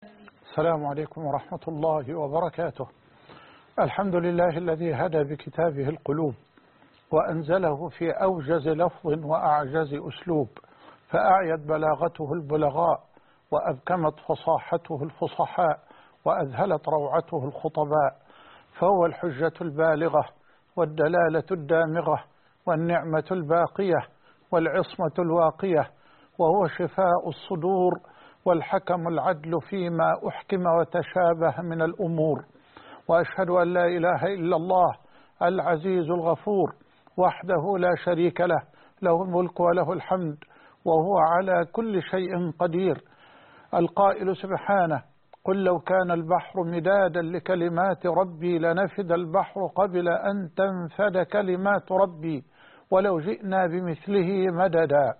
السلام عليكم ورحمة الله وبركاته. الحمد لله الذي هدى بكتابه القلوب وأنزله في أوجز لفظ وأعجز أسلوب، فأعيت بلاغته البلغاء وأبكمت فصاحته الفصحاء وأذهلت روعته الخطباء، فهو الحجة البالغة والدلالة الدامغة والنعمة الباقية والعصمة الواقية، وهو شفاء الصدور والحكم العدل فيما أحكم وتشابه من الأمور. وأشهد أن لا إله إلا الله العزيز الغفور وحده لا شريك له، له الملك وله الحمد وهو على كل شيء قدير. القائل سبحانه: قل لو كان البحر مدادا لكلمات ربي لنفد البحر قبل أن تنفد كلمات ربي ولو جئنا بمثله مددا.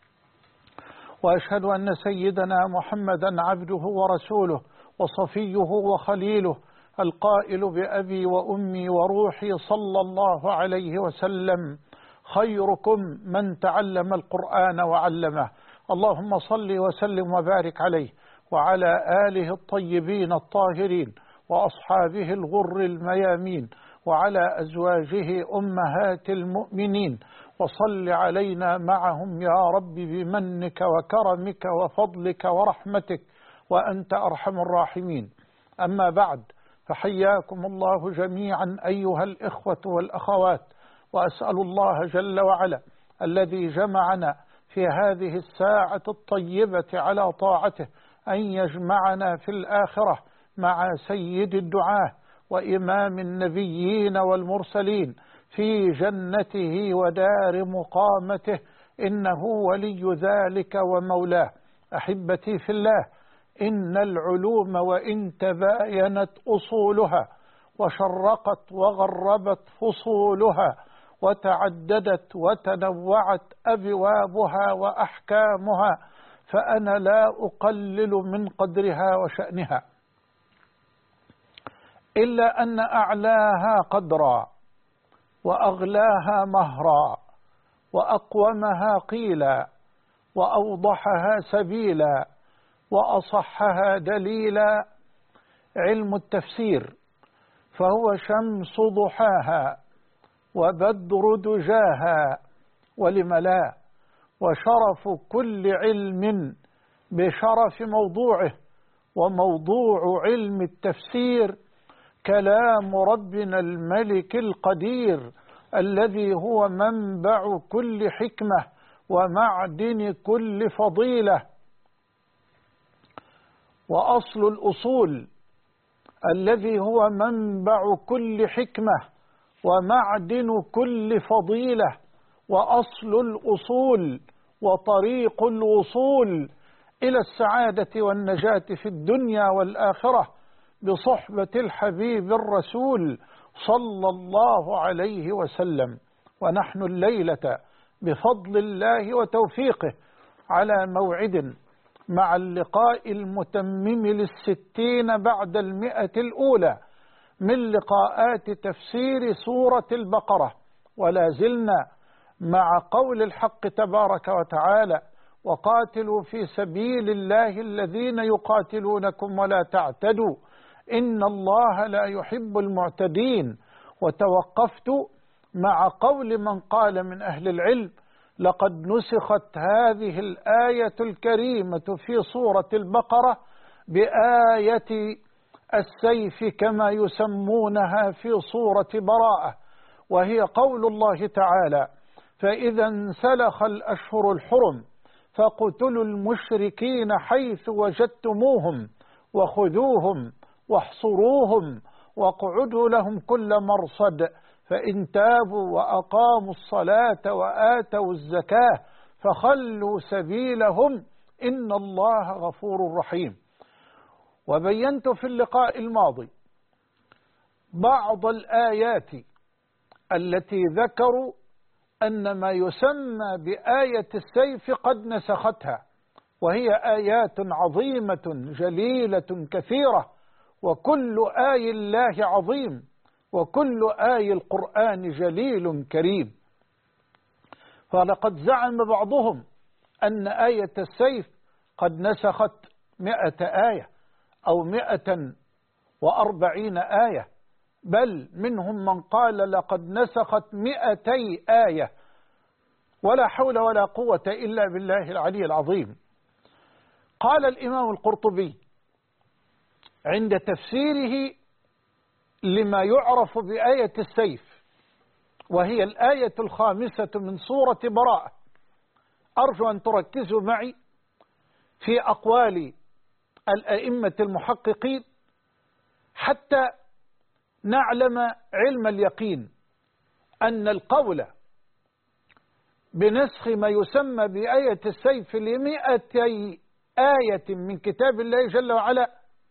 وأشهد أن سيدنا محمدا عبده ورسوله وصفيه وخليله، القائل بأبي وأمي وروحي صلى الله عليه وسلم: خيركم من تعلم القرآن وعلمه. اللهم صل وسلم وبارك عليه وعلى آله الطيبين الطاهرين وأصحابه الغر الميامين وعلى أزواجه أمهات المؤمنين، وصل علينا معهم يا رب بمنك وكرمك وفضلك ورحمتك وأنت أرحم الراحمين. أما بعد، فحياكم الله جميعا أيها الإخوة والأخوات، وأسأل الله جل وعلا الذي جمعنا في هذه الساعة الطيبة على طاعته أن يجمعنا في الآخرة مع سيد الدعاة وإمام النبيين والمرسلين في جنته ودار مقامته، إنه ولي ذلك ومولاه. أحبتي في الله، إن العلوم وإن تباينت أصولها وشرقت وغربت فصولها وتعددت وتنوعت أبوابها وأحكامها، فأنا لا أقلل من قدرها وشأنها، إلا أن أعلاها قدرا وأغلاها مهرا وأقومها قيلا وأوضحها سبيلا وأصحها دليلا علم التفسير، فهو شمس ضحاها وبدر دجاها ولم لا، وشرف كل علم بشرف موضوعه، وموضوع علم التفسير كلام ربنا الملك القدير الذي هو منبع كل حكمة ومعدن كل فضيلة وأصل الأصول، الذي هو منبع كل حكمة ومعدن كل فضيلة وأصل الأصول وطريق الوصول إلى السعادة والنجاة في الدنيا والآخرة بصحبة الحبيب الرسول صلى الله عليه وسلم. ونحن الليلة بفضل الله وتوفيقه على موعد مع اللقاء المتمم لل60 بعد 100 الأولى من لقاءات تفسير سورة البقرة، ولا زلنا مع قول الحق تبارك وتعالى: وقاتلوا في سبيل الله الذين يقاتلونكم ولا تعتدوا إن الله لا يحب المعتدين. وتوقفت مع قول من قال من أهل العلم: لقد نسخت هذه الآية الكريمة في سورة البقرة بآية السيف كما يسمونها في سورة براءة، وهي قول الله تعالى: فإذا انسلخ الأشهر الحرم فاقتلوا المشركين حيث وجدتموهم وخذوهم واحصروهم واقعدوا لهم كل مرصد فإن تابوا وأقاموا الصلاة وآتوا الزكاة فخلوا سبيلهم إن الله غفور رحيم. وبينت في اللقاء الماضي بعض الآيات التي ذكروا أن ما يسمى بآية السيف قد نسختها، وهي آيات عظيمة جليلة كثيرة، وكل آي الله عظيم وكل آي القرآن جليل كريم. فلقد زعم بعضهم أن آية السيف قد نسخت 100 آية أو 140 آية، بل منهم من قال لقد نسخت 200 آية، ولا حول ولا قوة إلا بالله العلي العظيم. قال الإمام القرطبي عند تفسيره لما يعرف بآية السيف، وهي الآية 5 من سورة براءة، أرجو أن تركزوا معي في أقوال الأئمة المحققين حتى نعلم علم اليقين أن القول بنسخ ما يسمى بآية السيف ل200 آية من كتاب الله جل وعلا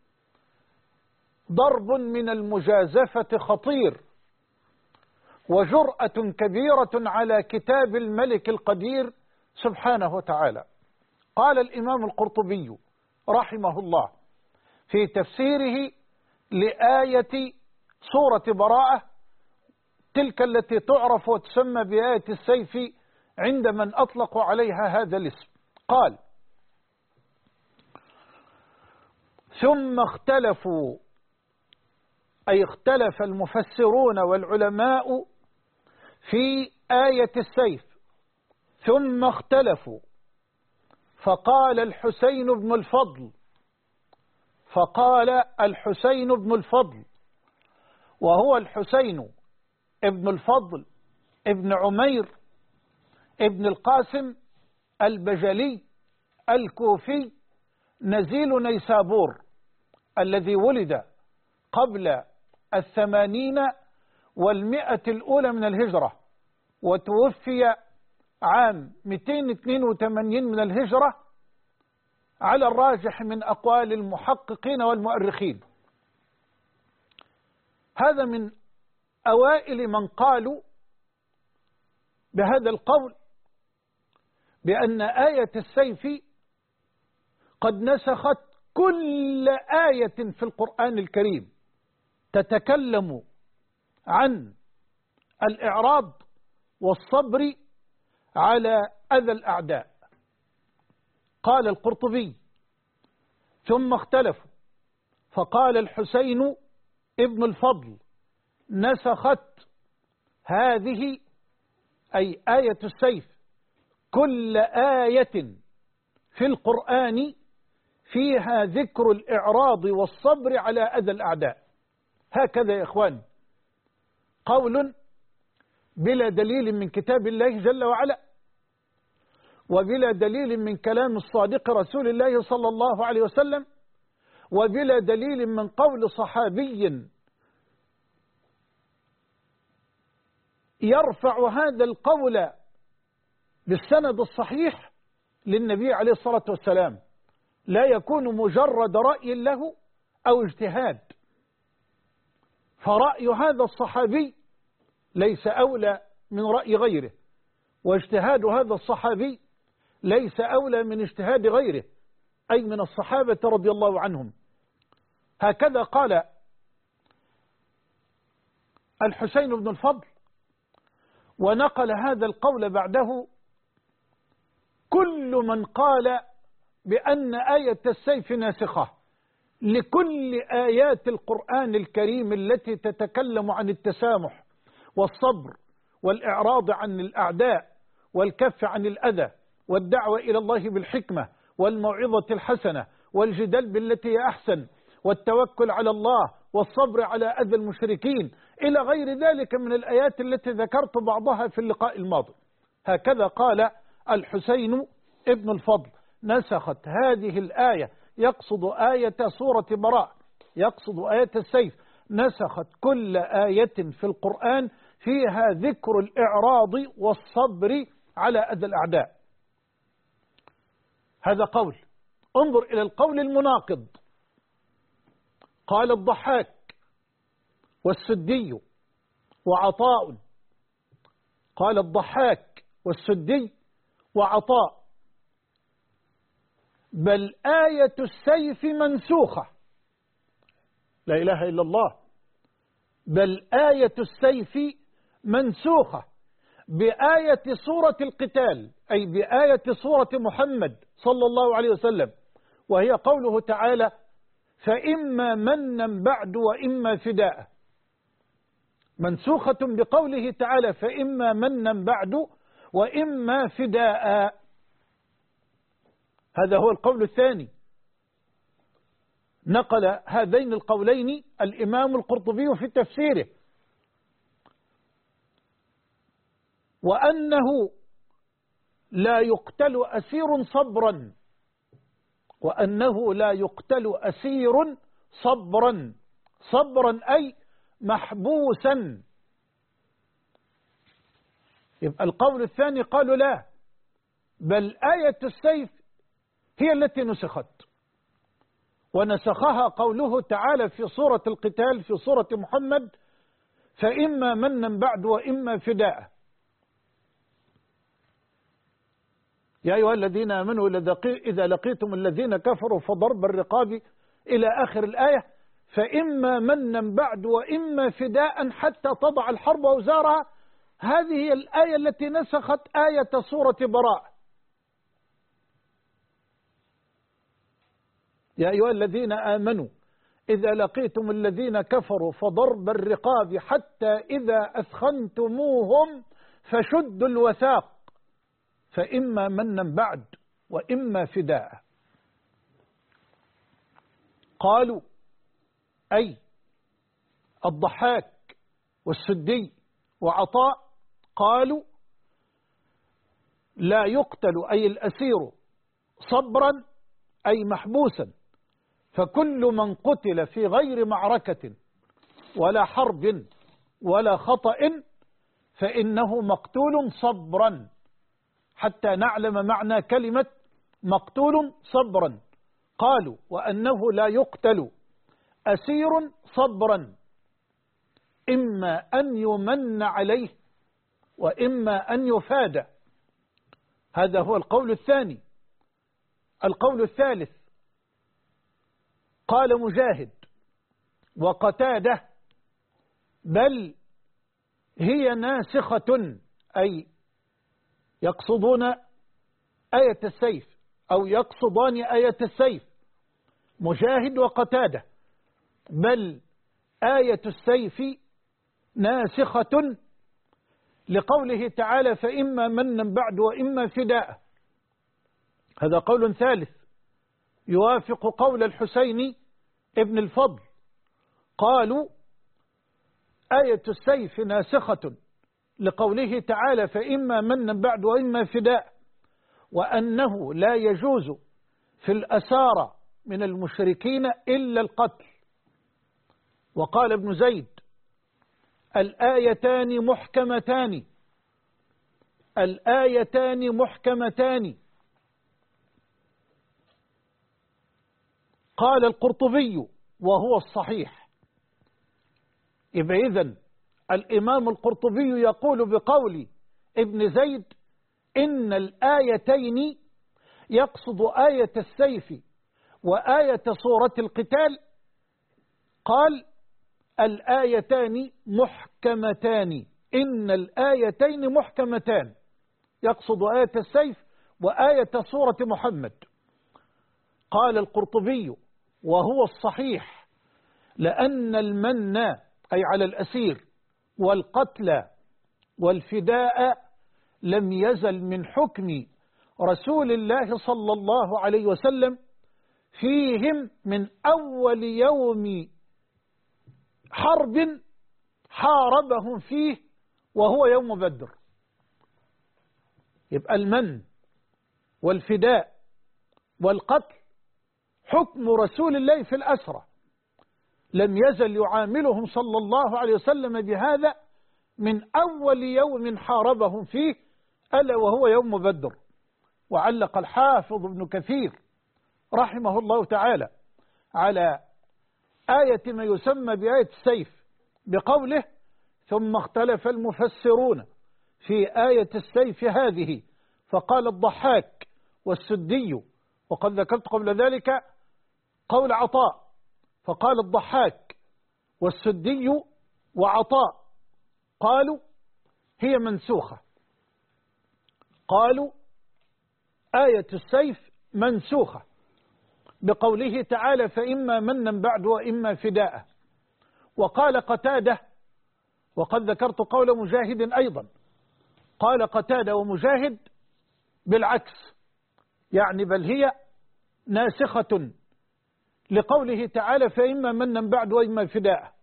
ضرب من المجازفة خطير، وجرأة كبيرة على كتاب الملك القدير سبحانه وتعالى. قال الإمام القرطبي رحمه الله في تفسيره لآية سورة براءة، تلك التي تعرف وتسمى بآية السيف عند من أطلقوا عليها هذا الاسم، قال: ثم اختلفوا، أي اختلف المفسرون والعلماء في آية السيف، ثم اختلفوا فقال الحسين بن الفضل، وهو الحسين ابن الفضل ابن عمير ابن القاسم البجلي الكوفي نزيل نيسابور، الذي ولد قبل 80 و100 الأولى من الهجرة، وتوفي عام 282 من الهجرة على الراجح من أقوال المحققين والمؤرخين. هذا من أوائل من قالوا بهذا القول بأن آية السيف قد نسخت كل آية في القرآن الكريم تتكلم عن الإعراض والصبر على أذى الأعداء. قال القرطبي: ثم اختلفوا فقال الحسين ابن الفضل: نسخت هذه، أي آية السيف، كل آية في القرآن فيها ذكر الإعراض والصبر على أذى الأعداء. هكذا يا إخوان، قول بلا دليل من كتاب الله جل وعلا، وبلا دليل من كلام الصادق رسول الله صلى الله عليه وسلم، وبلا دليل من قول صحابي يرفع هذا القول بالسند الصحيح للنبي عليه الصلاة والسلام، لا يكون مجرد رأي له أو اجتهاد. فرأي هذا الصحابي ليس أولى من رأي غيره، واجتهاد هذا الصحابي ليس أولى من اجتهاد غيره، أي من الصحابة رضي الله عنهم. هكذا قال الحسين بن الفضل، ونقل هذا القول بعده كل من قال بأن آية السيف ناسخة لكل آيات القرآن الكريم التي تتكلم عن التسامح والصبر والإعراض عن الأعداء والكف عن الأذى والدعوة إلى الله بالحكمة والموعظة الحسنة والجدال بالتي هي أحسن والتوكل على الله والصبر على أذى المشركين إلى غير ذلك من الآيات التي ذكرت بعضها في اللقاء الماضي. هكذا قال الحسين ابن الفضل: نسخت هذه الآية، يقصد آية سورة براء، يقصد آية السيف، نسخت كل آية في القرآن فيها ذكر الإعراض والصبر على أذى الأعداء. هذا قول. انظر إلى القول المناقض. قال الضحاك والسدي وعطاء، قال الضحاك والسدي وعطاء: بل آية السيف منسوخة. لا إله إلا الله. بل آية السيف منسوخة بآية سورة القتال، أي بآية سورة محمد صلى الله عليه وسلم، وهي قوله تعالى: فإما منا بعد وإما فداء، منسوخة بقوله تعالى فإما منا بعد وإما فداء. هذا هو القول الثاني. نقل هذين القولين الإمام القرطبي في تفسيره، وأنه لا يقتل أسير صبرا، وأنه لا يقتل أسير صبرا، صبرا أي محبوسا. يبقى القول الثاني قالوا لا، بل آية السيف هي التي نسخت، ونسخها قوله تعالى في سورة القتال في سورة محمد فإما منا بعد وإما فداء. يا أيها الذين آمنوا إذا لقيتم الذين كفروا فضرب الرقاب إلى آخر الآية، فإما منا بعد وإما فداء حتى تضع الحرب أوزارها. هذه هي الآية التي نسخت آية سورة براء. يا أيها الذين آمنوا إذا لقيتم الذين كفروا فضرب الرقاب حتى إذا أثخنتموهم فشدوا الوثاق فإما منا بعد وإما فداء. قالوا أي الضحاك والسدي وعطاء قالوا لا يقتل أي الأسير صبرا أي محبوسا، فكل من قتل في غير معركة ولا حرب ولا خطأ فإنه مقتول صبرا، حتى نعلم معنى كلمة مقتول صبرا. قالوا وأنه لا يقتل أسير صبرا، إما أن يمن عليه وإما أن يفاد. هذا هو القول الثاني. القول الثالث قال مجاهد وقتاده بل هي ناسخة، أي يقصدون آية السيف أو يقصدان آية السيف. مجاهد وقتاده بل آية السيف ناسخة لقوله تعالى فإما منا بعد وإما فداء. هذا قول ثالث يوافق قول الحسين ابن الفضل. قالوا آية السيف ناسخة لقوله تعالى فإما منا بعد وإما فداء، وأنه لا يجوز في الأسارى من المشركين إلا القتل. وقال ابن زيد الآيتان محكمتان، الآيتان محكمتان. قال القرطبي وهو الصحيح. إذن الإمام القرطبي يقول بقول ابن زيد إن الآيتين يقصد آية السيف وآية سورة القتال. قال الآيتان محكمتان، إن الآيتين محكمتان، يقصد آية السيف وآية سورة محمد. قال القرطبي وهو الصحيح لأن المن أي على الأسير والقتل والفداء لم يزل من حكم رسول الله صلى الله عليه وسلم فيهم من أول يوم حرب حاربهم فيه وهو يوم بدر. يبقى المن والفداء والقتل حكم رسول الله في الأسرى، لم يزل يعاملهم صلى الله عليه وسلم بهذا من أول يوم حاربهم فيه ألا وهو يوم بدر. وعلق الحافظ ابن كثير رحمه الله تعالى على آية ما يسمى بآية السيف بقوله ثم اختلف المفسرون في آية السيف هذه، فقال الضحاك والسدي، وقد ذكرت قبل ذلك قول عطاء، فقال الضحاك والسدي وعطاء قالوا هي منسوخة، قالوا آية السيف منسوخة، بقوله تعالى فإما منا بعد وإما فداء. وقال قتادة، وقد ذكرت قول مجاهد أيضا، قال قتادة ومجاهد بالعكس، يعني بل هي ناسخة لقوله تعالى فإما منا بعد وإما فداء.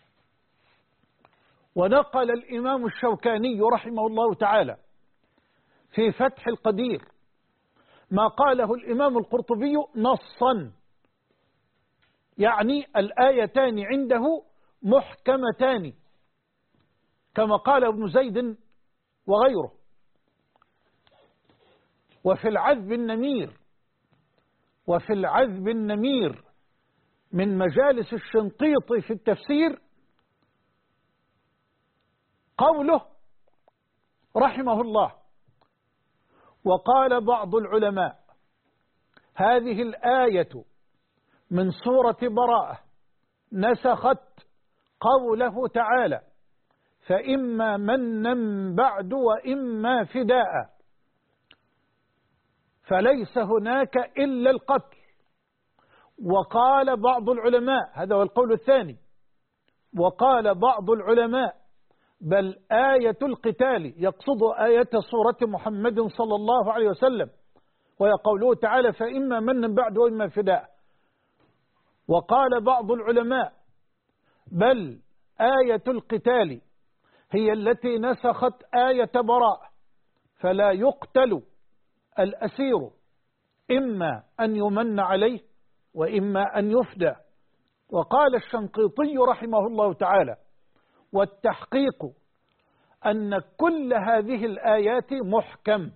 ونقل الإمام الشوكاني رحمه الله تعالى في فتح القدير ما قاله الإمام القرطبي نصا، يعني الآيتان عنده محكمتان كما قال ابن زيد وغيره. وفي العذب النمير من مجالس الشنقيطي في التفسير قوله رحمه الله: وقال بعض العلماء هذه الآية من سورة براءة نسخت قوله تعالى فإما منا بعد وإما فداء، فليس هناك إلا القتل. وقال بعض العلماء، هذا هو القول الثاني، وقال بعض العلماء بل آية القتال يقصد آية سورة محمد صلى الله عليه وسلم، وهي قوله تعالى فإما منا بعد وإما فداء. وقال بعض العلماء بل آية القتال هي التي نسخت آية براء، فلا يقتل الأسير إما أن يمن عليه وإما أن يفدى. وقال الشنقيطي رحمه الله تعالى والتحقيق أن كل هذه الآيات محكم.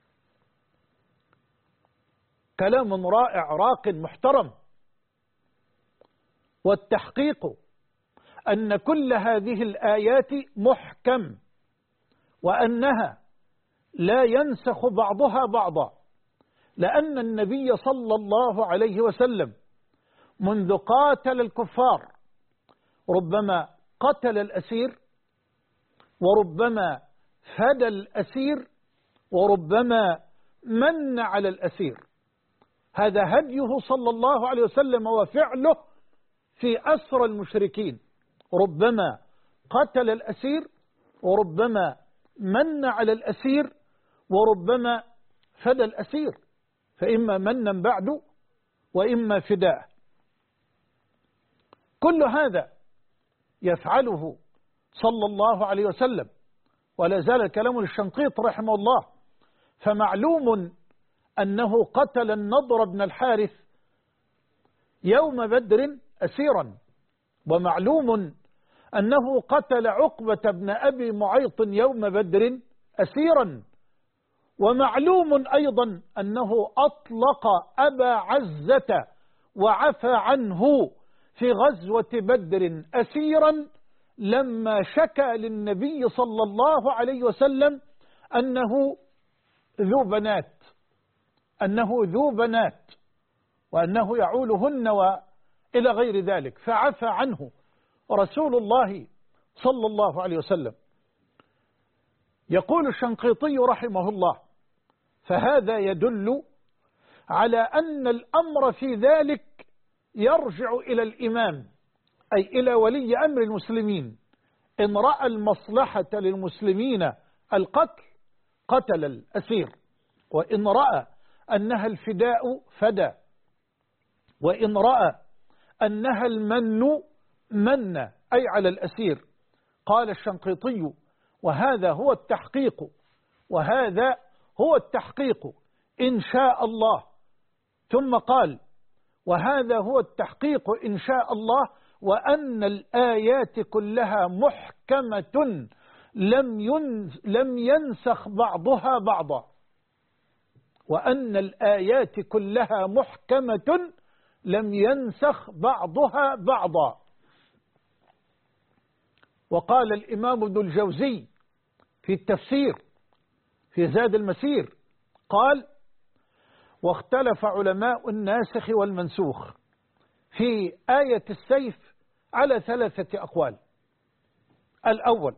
كلام رائع راق محترم. والتحقيق أن كل هذه الآيات محكم، وأنها لا ينسخ بعضها بعضا، لأن النبي صلى الله عليه وسلم منذ قاتل الكفار ربما قتل الأسير، وربما فدى الأسير، وربما من على الأسير. هذا هديه صلى الله عليه وسلم وفعله في أسر المشركين، ربما قتل الأسير، وربما من على الأسير، وربما فدى الأسير، فإما منا بعد وإما فداء. كل هذا يفعله صلى الله عليه وسلم، ولا زال كلام الشنقيط رحمه الله. فمعلوم أنه قتل النضر بن الحارث يوم بدر أسيرا، ومعلوم أنه قتل عقبة بن أبي معيط يوم بدر أسيرا، ومعلوم أيضا أنه أطلق أبا عزة وعفى عنه في غزوة بدر أسيرا لما شكى للنبي صلى الله عليه وسلم أنه ذو بنات وأنه يعولهن وإلى غير ذلك، فعفى عنه رسول الله صلى الله عليه وسلم. يقول الشنقيطي رحمه الله: فهذا يدل على أن الأمر في ذلك يرجع إلى الإمام، أي إلى ولي أمر المسلمين. إن رأى المصلحة للمسلمين القتل قتل الأسير، وإن رأى أنها الفداء فدى، وإن رأى أنها المن من، أي على الأسير. قال الشنقيطي: وهذا هو التحقيق إن شاء الله. ثم قال: وهذا هو التحقيق إن شاء الله، وأن الآيات كلها محكمة لم ينسخ بعضها بعضا، وأن الآيات كلها محكمة لم ينسخ بعضها بعضا. وقال الإمام ابن الجوزي في التفسير في زاد المسير قال: واختلف علماء الناسخ والمنسوخ في آية السيف على 3 أقوال. الأول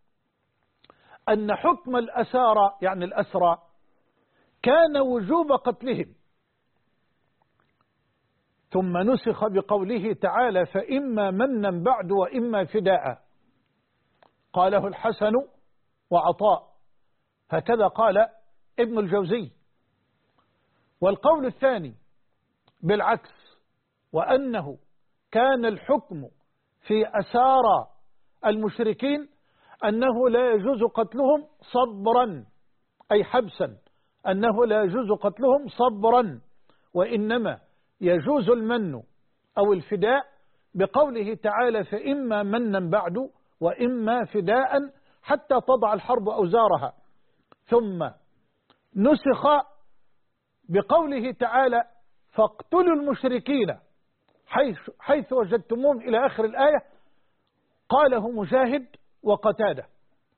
أن حكم الأسارى يعني الأسرى كان وجوب قتلهم، ثم نسخ بقوله تعالى فإما منا بعد وإما فداء. قاله الحسن وعطاء، هكذا قال ابن الجوزي. والقول الثاني بالعكس، وأنه كان الحكم في أسارى المشركين أنه لا يجوز قتلهم صبرا، أي حبسا، أنه لا يجوز قتلهم صبرا، وإنما يجوز المن أو الفداء بقوله تعالى فإما منا بعد وإما فداء حتى تضع الحرب أوزارها. ثم نسخ بقوله تعالى فاقتلوا المشركين حيث وجدتموهم إلى آخر الآية. قاله مجاهد وقتادة.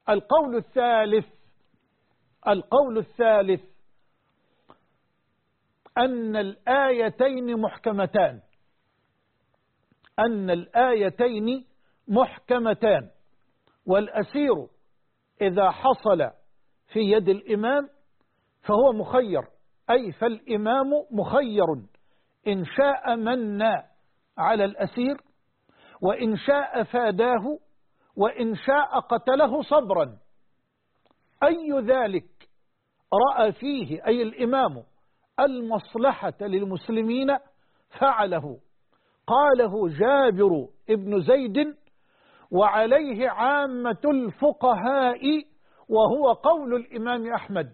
القول الثالث أن الآيتين محكمتان، والأسير إذا حصل في يد الإمام فهو مخير، أي فالإمام مخير إن شاء من على الأسير، وإن شاء فاداه، وإن شاء قتله صبرا. أي ذلك رأى فيه أي الإمام المصلحة للمسلمين فعله. قاله جابر ابن زيد وعليه عامة الفقهاء، وهو قول الإمام أحمد.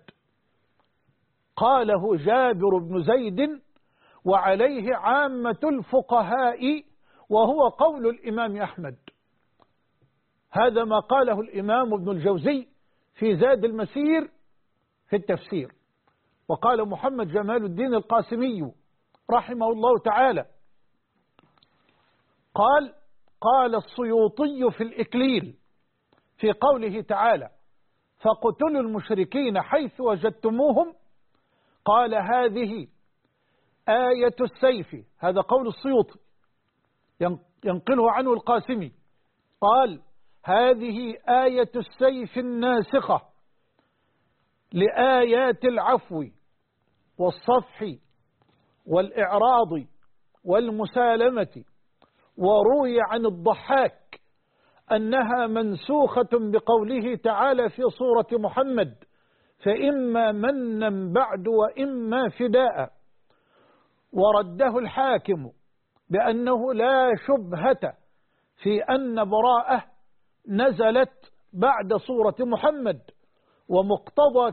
قاله جابر بن زيد وعليه عامة الفقهاء، وهو قول الإمام أحمد. هذا ما قاله الإمام ابن الجوزي في زاد المسير في التفسير. وقال محمد جمال الدين القاسمي رحمه الله تعالى قال السيوطي في الإكليل في قوله تعالى فاقتلوا المشركين حيث وجدتموهم، قال هذه آية السيف. هذا قول السيوطي ينقله عنه القاسمي. قال هذه آية السيف الناسخة لآيات العفو والصفح والإعراض والمسالمة. وروي عن الضحاك أنها منسوخة بقوله تعالى في سورة محمد فإما منا بعد وإما فداء. ورده الحاكم بأنه لا شبهة في أن براءة نزلت بعد سورة محمد. ومقتضى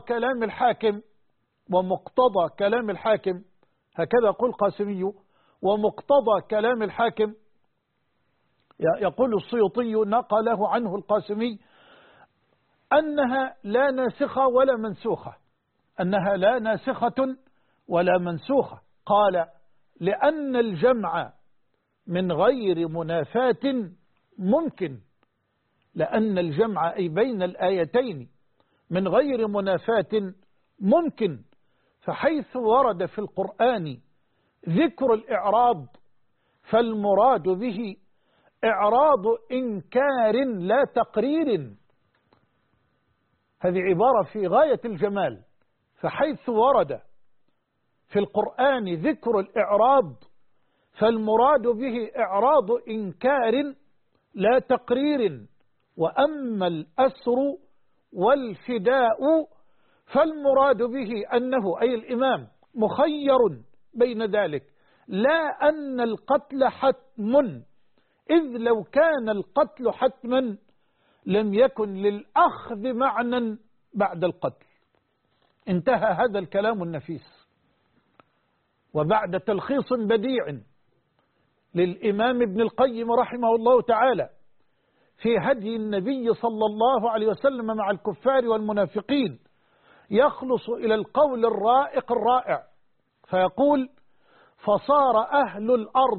كلام الحاكم هكذا يقول القاسمي، ومقتضى كلام الحاكم يقول السيوطي نقله عنه القاسمي أنها لا ناسخة ولا منسوخة، أنها لا ناسخة ولا منسوخة. قال لأن الجمع من غير منافاة ممكن، لأن الجمع أي بين الآيتين من غير منافاة ممكن. فحيث ورد في القرآن ذكر الإعراض فالمراد به إعراض إنكار لا تقرير. هذه عبارة في غاية الجمال. فحيث ورد في القرآن ذكر الإعراض فالمراد به إعراض إنكار لا تقرير. وأما الأسر والفداء فالمراد به أنه أي الإمام مخير بين ذلك، لا أن القتل حتم، إذ لو كان القتل حتما لم يكن للأخذ معنى بعد القتل. انتهى هذا الكلام النفيس. وبعد تلخيص بديع للإمام ابن القيم رحمه الله تعالى في هدي النبي صلى الله عليه وسلم مع الكفار والمنافقين، يخلص إلى القول الرائق الرائع فيقول فصار أهل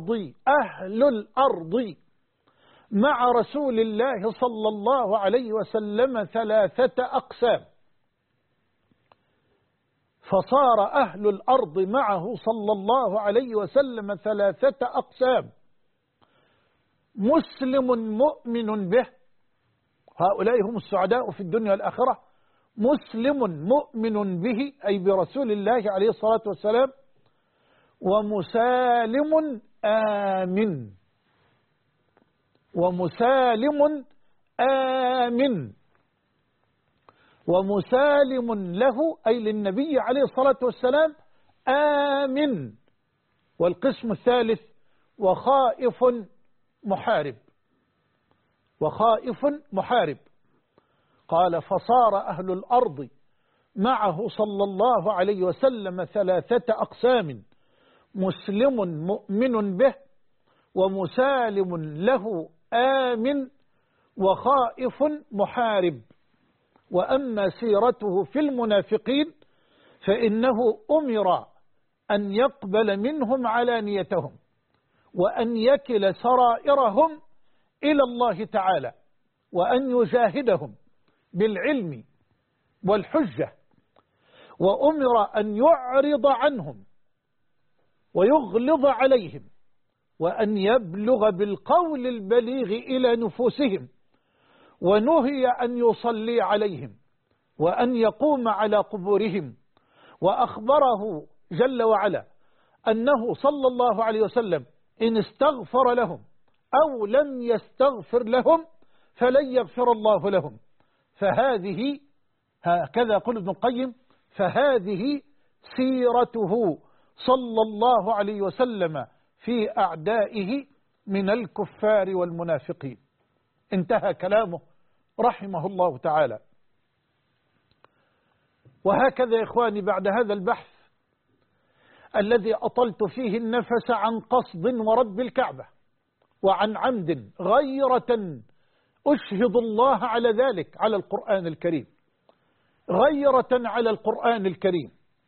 الأرض مع رسول الله صلى الله عليه وسلم 3 أقسام. فصار أهل الأرض معه صلى الله عليه وسلم 3 أقسام: مسلم مؤمن به، هؤلاء هم السعداء في الدنيا والآخرة، مسلم مؤمن به أي برسول الله عليه الصلاة والسلام، ومسالم آمن، ومسالم آمن، ومسالم له أي للنبي عليه الصلاة والسلام آمن. والقسم الثالث وخائف محارب، وخائف محارب. قال فصار أهل الأرض معه صلى الله عليه وسلم 3 أقسام: مسلم مؤمن به، ومسالم له آمن، وخائف محارب. وأما سيرته في المنافقين فإنه أمر أن يقبل منهم علانيتهم، وأن يكل سرائرهم إلى الله تعالى، وأن يجاهدهم بالعلم والحجة، وأمر أن يعرض عنهم ويغلظ عليهم، وأن يبلغ بالقول البليغ إلى نفوسهم، ونهي أن يصلي عليهم وأن يقوم على قبورهم. وأخبره جل وعلا أنه صلى الله عليه وسلم إن استغفر لهم أو لم يستغفر لهم فلن يغفر الله لهم. فهذه، هكذا يقول ابن القيم، فهذه سيرته صلى الله عليه وسلم في أعدائه من الكفار والمنافقين. انتهى كلامه رحمه الله تعالى. وهكذا يا إخواني بعد هذا البحث الذي أطلت فيه النفس عن قصد ورب الكعبة وعن عمد غيرة، أشهد الله على ذلك على القرآن الكريم، غيرة على القرآن الكريم،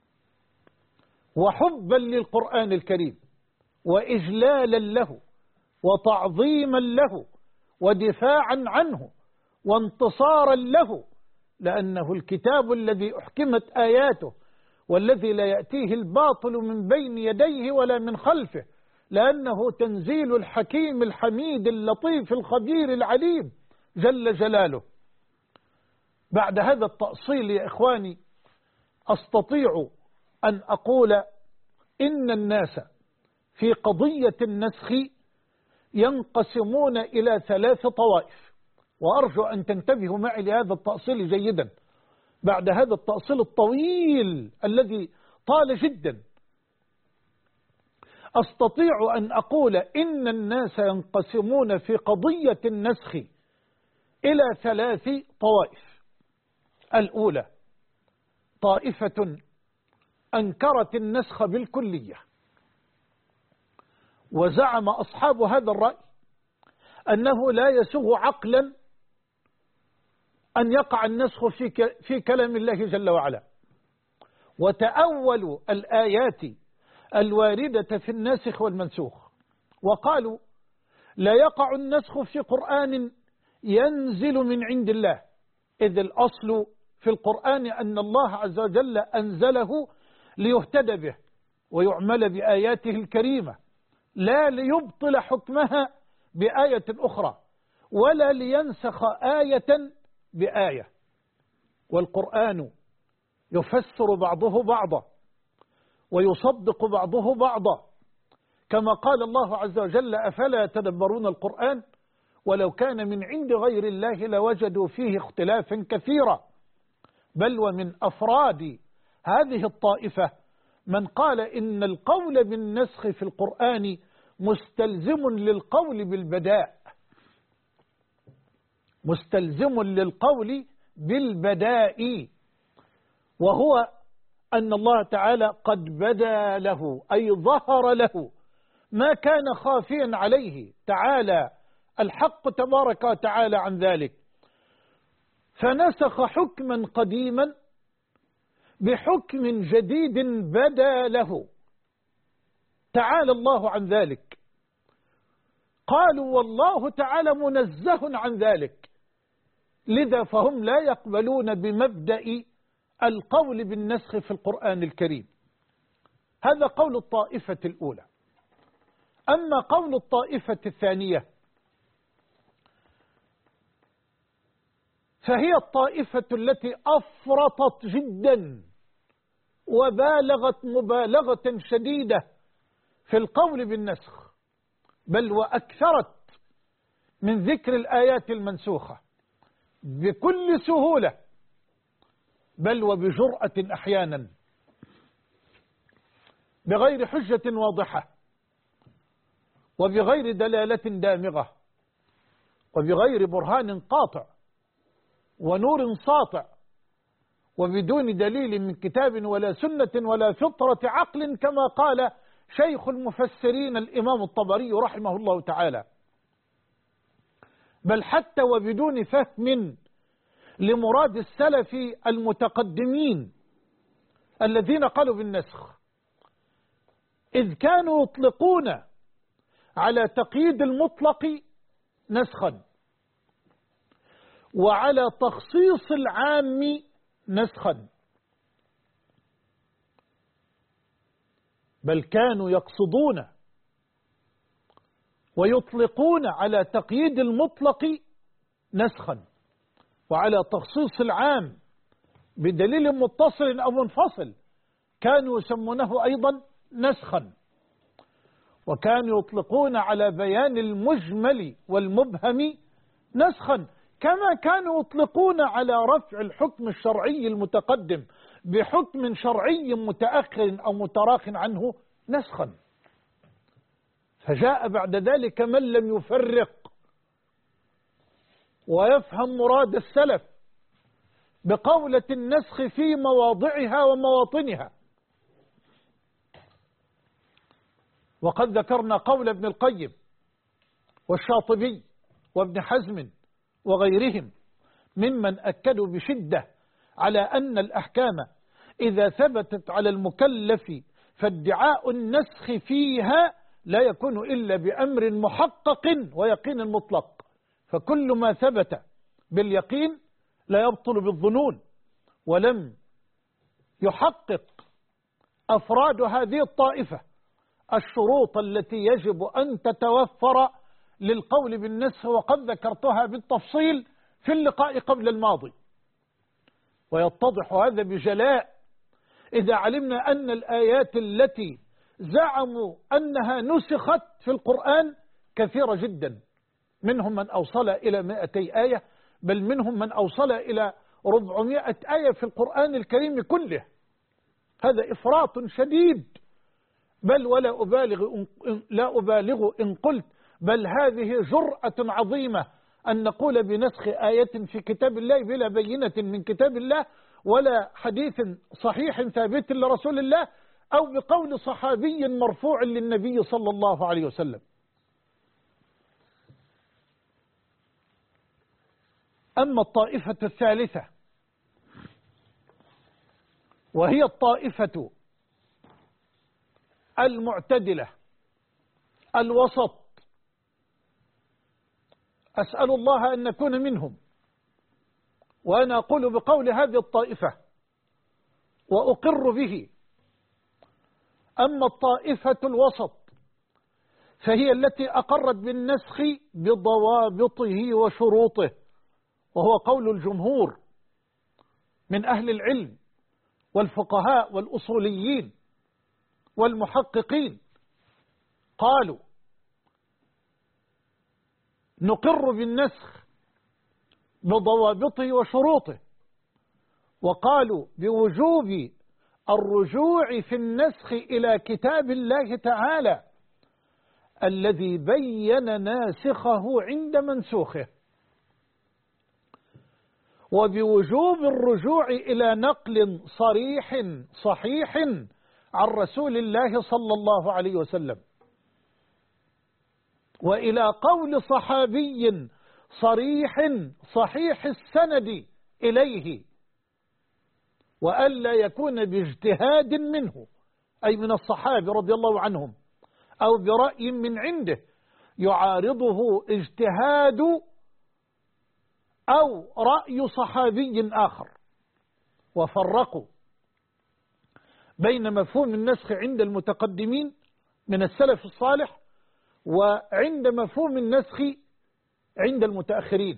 وحبا للقرآن الكريم، وإجلالا له، وتعظيما له، ودفاعا عنه، وانتصارا له، لأنه الكتاب الذي أحكمت آياته، والذي لا يأتيه الباطل من بين يديه ولا من خلفه، لأنه تنزيل الحكيم الحميد اللطيف الخبير العليم جل جلاله. بعد هذا التأصيل يا إخواني أستطيع أن أقول إن الناس في قضية النسخ ينقسمون إلى 3 طوائف، وأرجو أن تنتبهوا معي لهذا التأصيل جيدا بعد هذا التأصيل الطويل الذي طال جدا. أستطيع أن أقول إن الناس ينقسمون في قضية النسخ إلى 3 طوائف. الأولى طائفة أنكرت النسخ بالكلية، وزعم أصحاب هذا الرأي أنه لا يسوغ عقلا أن يقع النسخ في كلام الله جل وعلا، وتأولوا الآيات الواردة في الناسخ والمنسوخ، وقالوا لا يقع النسخ في قرآن ينزل من عند الله، إذ الأصل في القرآن أن الله عز وجل أنزله ليهتدى به ويعمل بآياته الكريمة، لا ليبطل حكمها بآية أخرى، ولا لينسخ آية بآية. والقرآن يفسر بعضه بعضا ويصدق بعضه بعضا، كما قال الله عز وجل أفلا يتدبرون القرآن ولو كان من عند غير الله لوجدوا فيه اختلافا كثيرا. بل ومن أفراد هذه الطائفة من قال إن القول بالنسخ في القرآن مستلزم للقول بالبداء، مستلزم للقول بالبداء، وهو أن الله تعالى قد بدا له أي ظهر له ما كان خافيا عليه تعالى الحق تبارك وتعالى عن ذلك، فنسخ حكما قديما بحكم جديد بدا له تعالى الله عن ذلك. قالوا والله تعالى منزه عن ذلك، لذا فهم لا يقبلون بمبدأ القول بالنسخ في القرآن الكريم. هذا قول الطائفة الأولى. أما قول الطائفة الثانية فهي الطائفة التي أفرطت جدا وبالغت مبالغة شديدة في القول بالنسخ، بل وأكثرت من ذكر الآيات المنسوخة بكل سهولة، بل وبجرأة أحيانا، بغير حجة واضحة، وبغير دلالة دامغة، وبغير برهان قاطع ونور ساطع، وبدون دليل من كتاب ولا سنة ولا فطرة عقل، كما قال شيخ المفسرين الإمام الطبري رحمه الله تعالى، بل حتى وبدون فهم لمراد السلف المتقدمين الذين قالوا بالنسخ، إذ كانوا يطلقون على تقييد المطلق نسخا، وعلى تخصيص العام نسخا، بل كانوا يقصدون ويطلقون على تقييد المطلق نسخا، وعلى تخصيص العام بدليل متصل أو منفصل كانوا يسمونه أيضا نسخا، وكانوا يطلقون على بيان المجمل والمبهم نسخا، كما كانوا يطلقون على رفع الحكم الشرعي المتقدم بحكم شرعي متأخر أو متراخ عنه نسخا. فجاء بعد ذلك من لم يفرق ويفهم مراد السلف بقولة النسخ في مواضعها ومواطنها. وقد ذكرنا قول ابن القيم والشاطبي وابن حزم وغيرهم ممن أكدوا بشدة على أن الأحكام إذا ثبتت على المكلف فادعاء النسخ فيها لا يكون إلا بأمر محقق ويقين مطلق، فكل ما ثبت باليقين لا يبطل بالظنون. ولم يحقق أفراد هذه الطائفة الشروط التي يجب أن تتوفر للقول بالنسخ، وقد ذكرتها بالتفصيل في اللقاء قبل الماضي. ويتضح هذا بجلاء إذا علمنا أن الآيات التي زعموا أنها نسخت في القرآن كثيرة جدا، منهم من أوصل إلى 200 آية، بل منهم من أوصل إلى 400 آية في القرآن الكريم كله. هذا إفراط شديد، بل لا أبالغ إن قلت بل هذه جرأة عظيمة أن نقول بنسخ آية في كتاب الله بلا بينة من كتاب الله ولا حديث صحيح ثابت لرسول الله أو بقول صحابي مرفوع للنبي صلى الله عليه وسلم. أما الطائفة الثالثة وهي الطائفة المعتدلة الوسط، أسأل الله أن نكون منهم، وأنا أقول بقول هذه الطائفة وأقر به. أما الطائفة الوسط فهي التي أقرت بالنسخ بضوابطه وشروطه، وهو قول الجمهور من أهل العلم والفقهاء والأصوليين والمحققين، قالوا نقر بالنسخ بضوابطه وشروطه، وقالوا بوجوب الرجوع في النسخ إلى كتاب الله تعالى الذي بين ناسخه عند منسوخه، وبوجوب الرجوع إلى نقل صحيح عن رسول الله صلى الله عليه وسلم، وإلى قول صحابي صحيح السند إليه، وألا يكون باجتهاد منه أي من الصحابة رضي الله عنهم أو برأي من عنده يعارضه اجتهاد أو رأي صحابي آخر. وفرقوا بين مفهوم النسخ عند المتقدمين من السلف الصالح وعند مفهوم النسخ عند المتأخرين،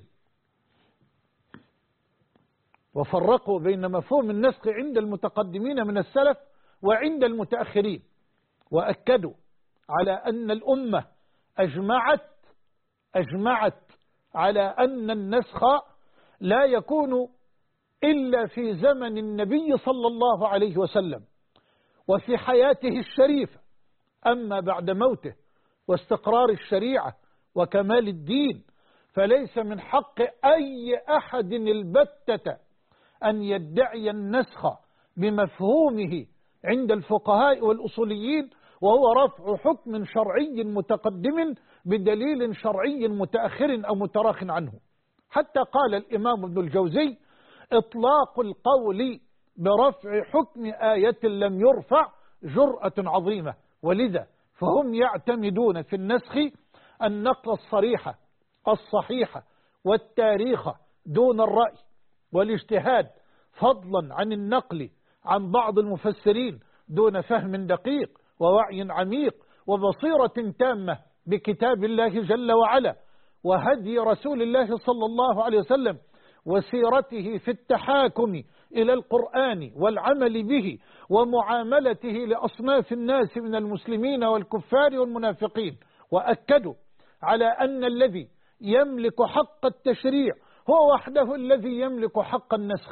وفرقوا بين مفهوم النسخ عند المتقدمين من السلف وعند المتأخرين، وأكدوا على أن الأمة أجمعت على أن النسخ لا يكون إلا في زمن النبي صلى الله عليه وسلم وفي حياته الشريفة، أما بعد موته واستقرار الشريعة وكمال الدين فليس من حق أي أحد البتة أن يدعي النسخ بمفهومه عند الفقهاء والأصوليين، وهو رفع حكم شرعي متقدم بدليل شرعي متأخر أو متراخ عنه. حتى قال الإمام ابن الجوزي: إطلاق القول برفع حكم آية لم يرفع جرأة عظيمة، ولذا فهم يعتمدون في النسخ النقل الصريح الصحيح والتاريخ دون الرأي والاجتهاد، فضلا عن النقل عن بعض المفسرين دون فهم دقيق ووعي عميق وبصيرة تامة بكتاب الله جل وعلا وهدي رسول الله صلى الله عليه وسلم وسيرته في التحاكم إلى القرآن والعمل به ومعاملته لأصناف الناس من المسلمين والكفار والمنافقين. وأكدوا على أن الذي يملك حق التشريع هو وحده الذي يملك حق النسخ.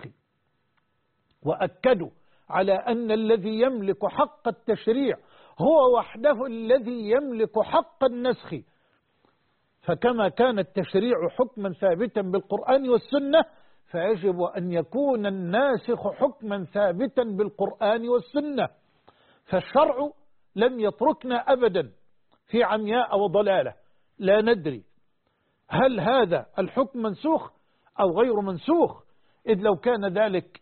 وأكدوا على أن الذي يملك حق التشريع هو وحده الذي يملك حق النسخ. فكما كان التشريع حكما ثابتا بالقرآن والسنة فيجب أن يكون الناسخ حكما ثابتا بالقرآن والسنة. فالشرع لم يتركنا أبدا في عمياء وضلالة لا ندري هل هذا الحكم منسوخ أو غير منسوخ، إذ لو كان ذلك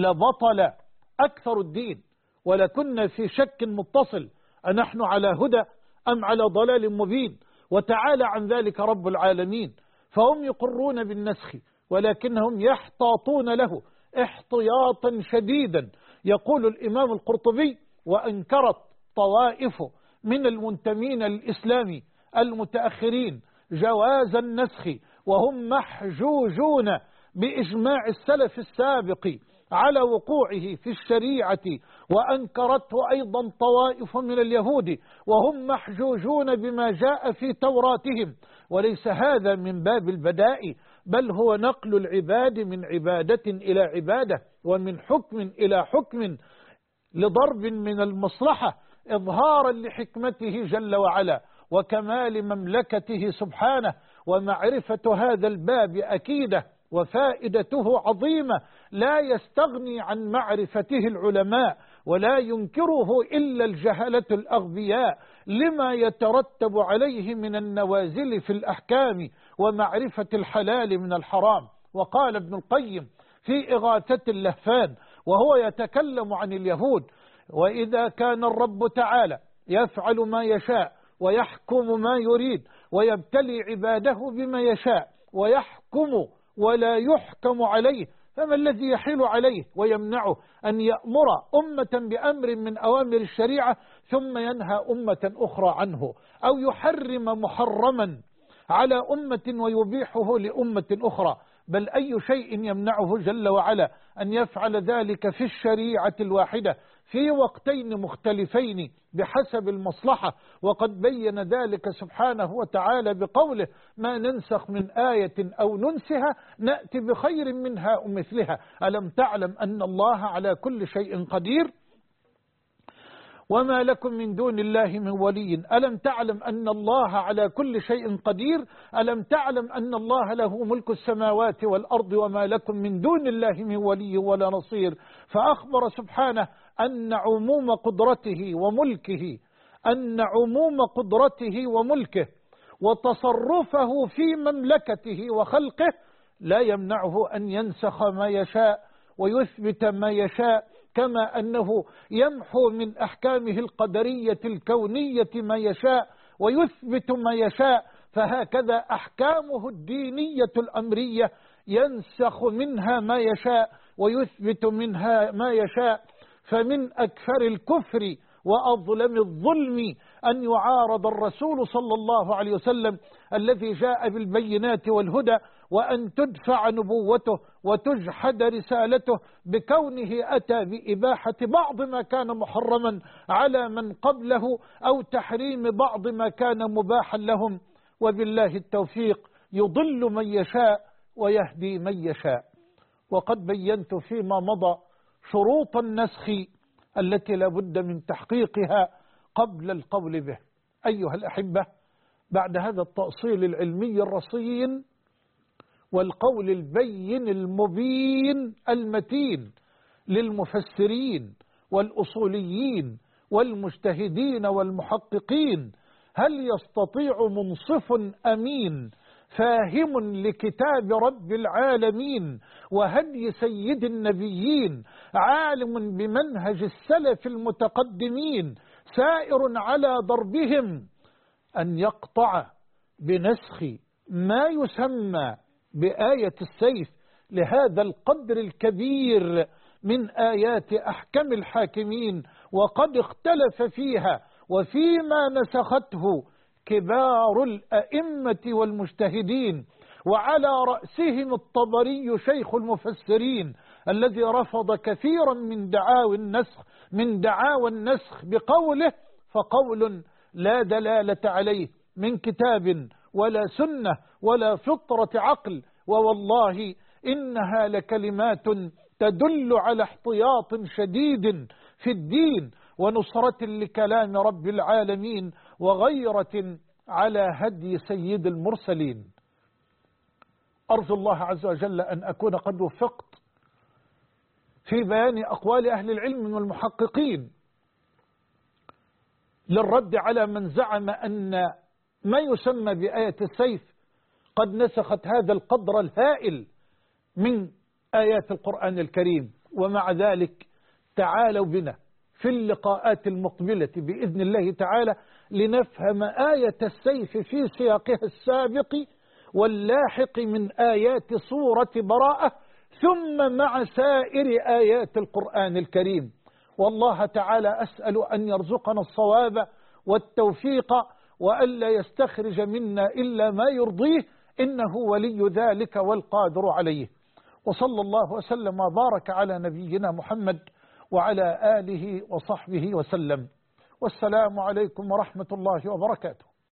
لبطل أكثر الدين ولكنا في شك متصل أنحن على هدى أم على ضلال مبين، وتعالى عن ذلك رب العالمين. فهم يقرون بالنسخ ولكنهم يحتاطون له احتياطا شديدا. يقول الإمام القرطبي: وأنكرت طوائف من المنتمين للإسلام المتأخرين جواز النسخ وهم محجوجون بإجماع السلف السابق على وقوعه في الشريعة، وأنكرته أيضا طوائف من اليهود وهم محجوجون بما جاء في توراتهم. وليس هذا من باب البداء، بل هو نقل العباد من عبادة إلى عبادة ومن حكم إلى حكم لضرب من المصلحة إظهارا لحكمته جل وعلا وكمال مملكته سبحانه. ومعرفة هذا الباب أكيدة وفائدته عظيمة لا يستغني عن معرفته العلماء ولا ينكره إلا الجهلة الأغبياء لما يترتب عليه من النوازل في الأحكام ومعرفة الحلال من الحرام. وقال ابن القيم في إغاثة اللهفان وهو يتكلم عن اليهود: وإذا كان الرب تعالى يفعل ما يشاء ويحكم ما يريد ويبتلي عباده بما يشاء ويحكم ولا يحكم عليه، فما الذي يحيل عليه ويمنعه أن يأمر أمة بأمر من أوامر الشريعة ثم ينهى أمة أخرى عنه، أو يحرم محرما على أمة ويبيحه لأمة أخرى؟ بل أي شيء يمنعه جل وعلا أن يفعل ذلك في الشريعة الواحدة في وقتين مختلفين بحسب المصلحة. وقد بين ذلك سبحانه وتعالى بقوله: ما ننسخ من آية أو ننسها نأتي بخير منها أو مثلها. ألم تعلم أن الله على كل شيء قدير؟ وما لكم من دون الله من ولي. ألم تعلم أن الله على كل شيء قدير؟ ألم تعلم أن الله له ملك السماوات والأرض وما لكم من دون الله من ولي ولا نصير. فأخبر سبحانه أن عموم قدرته وملكه وتصرفه في مملكته وخلقه لا يمنعه أن ينسخ ما يشاء ويثبت ما يشاء، كما أنه يمحو من أحكامه القدرية الكونية ما يشاء ويثبت ما يشاء. فهكذا أحكامه الدينية الأمرية ينسخ منها ما يشاء ويثبت منها ما يشاء. فمن أكثر الكفر وأظلم الظلم أن يعارض الرسول صلى الله عليه وسلم الذي جاء بالبينات والهدى، وأن تدفع نبوته وتجحد رسالته بكونه أتى بإباحة بعض ما كان محرما على من قبله أو تحريم بعض ما كان مباحا لهم. وبالله التوفيق، يضل من يشاء ويهدي من يشاء. وقد بينت فيما مضى شروط النسخ التي لا بد من تحقيقها قبل القول به. أيها الأحبة، بعد هذا التأصيل العلمي الرصين والقول البين المبين المتين للمفسرين والأصوليين والمجتهدين والمحققين، هل يستطيع منصف أمين فاهم لكتاب رب العالمين وهدي سيد النبيين، عالم بمنهج السلف المتقدمين، سائر على ضربهم، أن يقطع بنسخ ما يسمى بآية السيف لهذا القدر الكبير من آيات أحكم الحاكمين، وقد اختلف فيها وفيما نسخته كبار الأئمة والمجتهدين، وعلى رأسهم الطبري شيخ المفسرين الذي رفض كثيرا من دعاوى النسخ بقوله: فقول لا دلالة عليه من كتاب ولا سنة ولا فطرة عقل، ووالله إنها لكلمات تدل على احتياط شديد في الدين ونصرة لكلام رب العالمين وغيرة على هدي سيد المرسلين. أرجو الله عز وجل أن أكون قد وفقت في بيان أقوال أهل العلم والمحققين للرد على من زعم أن ما يسمى بآية السيف قد نسخت هذا القدر الهائل من آيات القرآن الكريم. ومع ذلك تعالوا بنا في اللقاءات المقبلة بإذن الله تعالى لنفهم آية السيف في سياقها السابق واللاحق من آيات سورة براءة، ثم مع سائر آيات القرآن الكريم. والله تعالى أسأل أن يرزقنا الصواب والتوفيق، وألا يستخرج منا إلا ما يرضيه، إنه ولي ذلك والقادر عليه. وصلى الله وسلم وبارك على نبينا محمد وعلى آله وصحبه وسلم. والسلام عليكم ورحمة الله وبركاته.